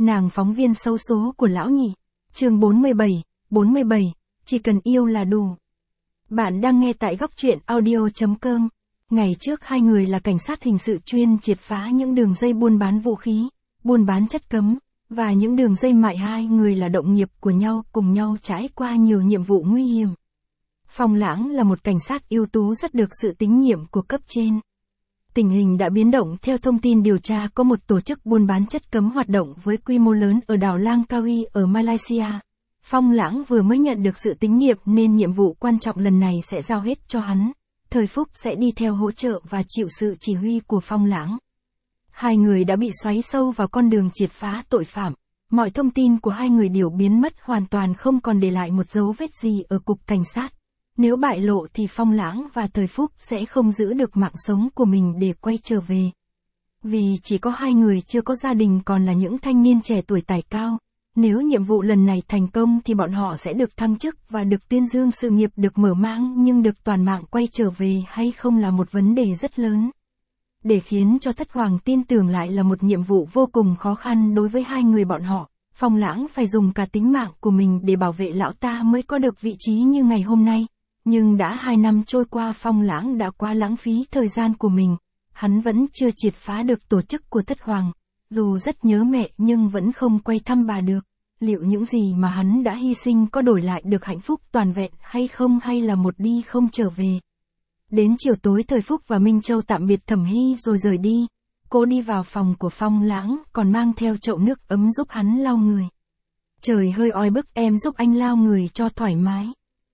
Nàng phóng viên xấu số của lão nhị. Chương 47, chỉ cần yêu là đủ. Bạn đang nghe tại góc truyện audio.com. Ngày trước hai người là cảnh sát hình sự chuyên triệt phá những đường dây buôn bán vũ khí, buôn bán chất cấm, và những đường dây mại. Hai người là đồng nghiệp của nhau, cùng nhau trải qua nhiều nhiệm vụ nguy hiểm. Phong Lãng là một cảnh sát ưu tú rất được sự tín nhiệm của cấp trên. Tình hình đã biến động theo thông tin điều tra có một tổ chức buôn bán chất cấm hoạt động với quy mô lớn ở đảo Langkawi ở Malaysia. Phong Lãng vừa mới nhận được sự tín nhiệm nên nhiệm vụ quan trọng lần này sẽ giao hết cho hắn. Thời Phúc sẽ đi theo hỗ trợ và chịu sự chỉ huy của Phong Lãng. Hai người đã bị xoáy sâu vào con đường triệt phá tội phạm. Mọi thông tin của hai người đều biến mất hoàn toàn, không còn để lại một dấu vết gì ở cục cảnh sát. Nếu bại lộ thì Phong Lãng và Thời Phúc sẽ không giữ được mạng sống của mình để quay trở về. Vì chỉ có hai người chưa có gia đình, còn là những thanh niên trẻ tuổi tài cao. Nếu nhiệm vụ lần này thành công thì bọn họ sẽ được thăng chức và được tuyên dương, sự nghiệp được mở mang, nhưng được toàn mạng quay trở về hay không là một vấn đề rất lớn. Để khiến cho Thất Hoàng tin tưởng lại là một nhiệm vụ vô cùng khó khăn đối với hai người bọn họ. Phong Lãng phải dùng cả tính mạng của mình để bảo vệ lão ta mới có được vị trí như ngày hôm nay. Nhưng đã 2 năm trôi qua, Phong Lãng đã quá lãng phí thời gian của mình. Hắn vẫn chưa triệt phá được tổ chức của Thất Hoàng. Dù rất nhớ mẹ nhưng vẫn không quay thăm bà được. Liệu những gì mà hắn đã hy sinh có đổi lại được hạnh phúc toàn vẹn hay không, hay là một đi không trở về? Đến chiều tối, Thời Phúc và Minh Châu tạm biệt Thẩm Hy rồi rời đi. Cô đi vào phòng của Phong Lãng, còn mang theo chậu nước ấm giúp hắn lau người. Trời hơi oi bức, em giúp anh lau người cho thoải mái.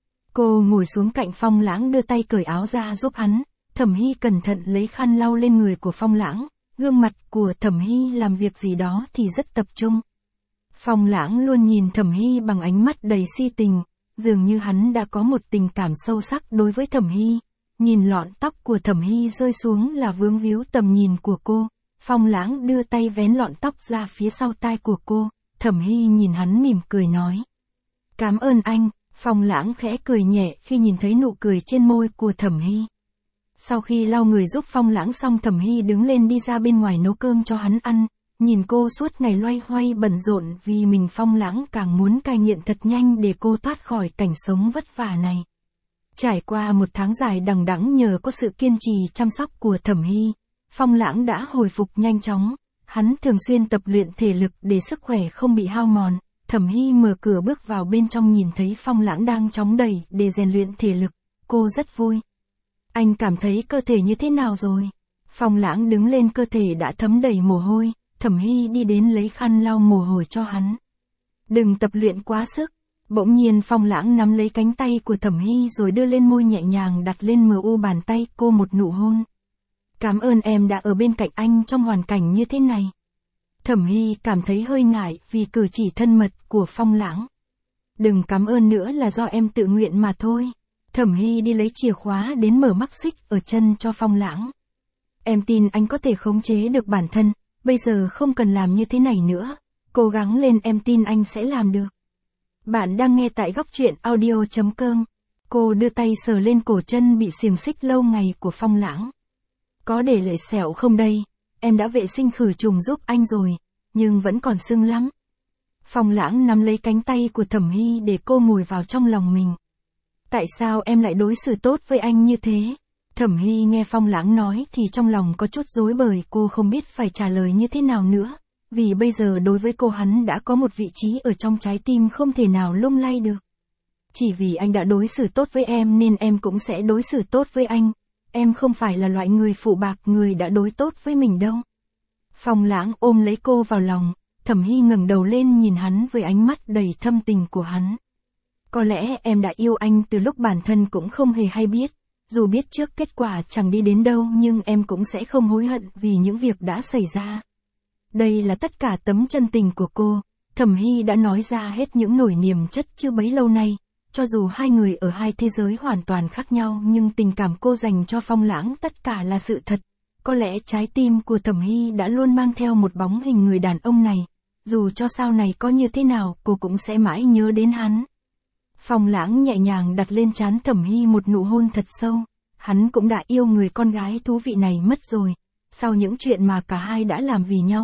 Cô ngồi xuống cạnh Phong Lãng, đưa tay cởi áo ra giúp hắn. Thẩm Hy cẩn thận lấy khăn lau lên người của Phong Lãng. Gương mặt của Thẩm Hy làm việc gì đó thì rất tập trung. Phong Lãng luôn nhìn Thẩm Hy bằng ánh mắt đầy si tình, dường như hắn đã có một tình cảm sâu sắc đối với Thẩm Hy. Nhìn lọn tóc của Thẩm Hy rơi xuống là vướng víu tầm nhìn của cô. Phong Lãng đưa tay vén lọn tóc ra phía sau tai của cô. Thẩm Hy nhìn hắn mỉm cười nói: "Cảm ơn anh." Phong Lãng khẽ cười nhẹ khi nhìn thấy nụ cười trên môi của Thẩm Hy. Sau khi lau người giúp Phong Lãng xong, Thẩm Hy đứng lên đi ra bên ngoài nấu cơm cho hắn ăn. Nhìn cô suốt ngày loay hoay bận rộn vì mình, Phong Lãng càng muốn cai nghiện thật nhanh để cô thoát khỏi cảnh sống vất vả này. Trải qua một tháng dài đằng đẵng nhờ có sự kiên trì chăm sóc của Thẩm Hy, Phong Lãng đã hồi phục nhanh chóng. Hắn thường xuyên tập luyện thể lực để sức khỏe không bị hao mòn. Thẩm Hy mở cửa bước vào bên trong, nhìn thấy Phong Lãng đang chóng đẩy để rèn luyện thể lực. Cô rất vui. "Anh cảm thấy cơ thể như thế nào rồi?" Phong Lãng đứng lên, cơ thể đã thấm đầy mồ hôi. Thẩm Hy đi đến lấy khăn lau mồ hôi cho hắn. "Đừng tập luyện quá sức." Bỗng nhiên Phong Lãng nắm lấy cánh tay của Thẩm Hy rồi đưa lên môi nhẹ nhàng đặt lên mu bàn tay cô một nụ hôn. "Cảm ơn em đã ở bên cạnh anh trong hoàn cảnh như thế này." Thẩm Hy cảm thấy hơi ngại vì cử chỉ thân mật của Phong Lãng. "Đừng cảm ơn nữa, là do em tự nguyện mà thôi." Thẩm Hy đi lấy chìa khóa đến mở mắc xích ở chân cho Phong Lãng. "Em tin anh có thể khống chế được bản thân, bây giờ không cần làm như thế này nữa. Cố gắng lên, em tin anh sẽ làm được." Bạn đang nghe tại góc truyện audio.com. Cô đưa tay sờ lên cổ chân bị xiềng xích lâu ngày của Phong Lãng. "Có để lại sẹo không đây? Em đã vệ sinh khử trùng giúp anh rồi, nhưng vẫn còn sưng lắm." Phong Lãng nắm lấy cánh tay của Thẩm Hy để cô ngồi vào trong lòng mình. "Tại sao em lại đối xử tốt với anh như thế?" Thẩm Hy nghe Phong Lãng nói thì trong lòng có chút rối bời, cô không biết phải trả lời như thế nào nữa. Vì bây giờ đối với cô, hắn đã có một vị trí ở trong trái tim không thể nào lung lay được. "Chỉ vì anh đã đối xử tốt với em nên em cũng sẽ đối xử tốt với anh. Em không phải là loại người phụ bạc, người đã đối tốt với mình đâu." Phong Lãng ôm lấy cô vào lòng. Thẩm Hy ngẩng đầu lên nhìn hắn với ánh mắt đầy thâm tình của hắn. "Có lẽ em đã yêu anh từ lúc bản thân cũng không hề hay biết. Dù biết trước kết quả chẳng đi đến đâu, nhưng em cũng sẽ không hối hận vì những việc đã xảy ra." Đây là tất cả tấm chân tình của cô. Thẩm Hy đã nói ra hết những nỗi niềm chất chứa bấy lâu nay. Cho dù hai người ở hai thế giới hoàn toàn khác nhau, nhưng tình cảm cô dành cho Phong Lãng tất cả là sự thật. Có lẽ trái tim của Thẩm Hy đã luôn mang theo một bóng hình người đàn ông này. Dù cho sau này có như thế nào, cô cũng sẽ mãi nhớ đến hắn. Phong Lãng nhẹ nhàng đặt lên trán Thẩm Hy một nụ hôn thật sâu. Hắn cũng đã yêu người con gái thú vị này mất rồi. Sau những chuyện mà cả hai đã làm vì nhau,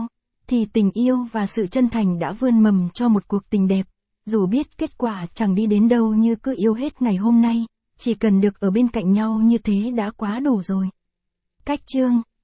thì tình yêu và sự chân thành đã vươn mầm cho một cuộc tình đẹp. Dù biết kết quả chẳng đi đến đâu như cứ yêu hết ngày hôm nay, chỉ cần được ở bên cạnh nhau như thế đã quá đủ rồi. Cách chương